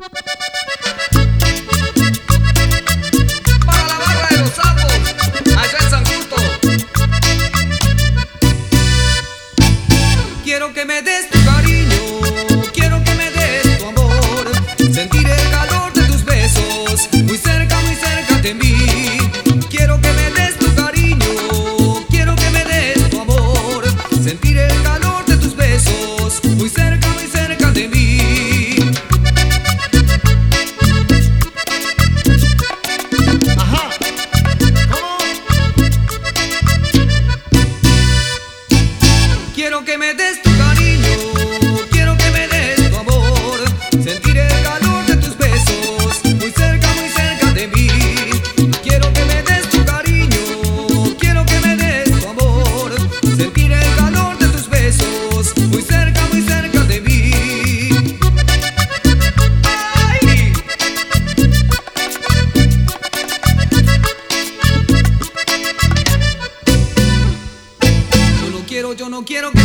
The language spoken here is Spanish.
Para la barra de los sapos, allá en San Justo. Quiero que me des tu cariño, quiero que me des tu amor, sentir el calor de tus besos, muy cerca de mí. Quiero que me des tu cariño, quiero que me des tu amor, sentir el calor de tus besos, muy cerca de mí. Ajá. ¿Cómo? Quiero que me des tu cariño, quiero que me des tu amor, sentir el calor de tus besos, muy cerca de mí. Quiero que me des tu cariño, quiero que me des tu amor, sentir el calor de tus besos, muy cerca de mí. ¡Ay! Yo no quiero que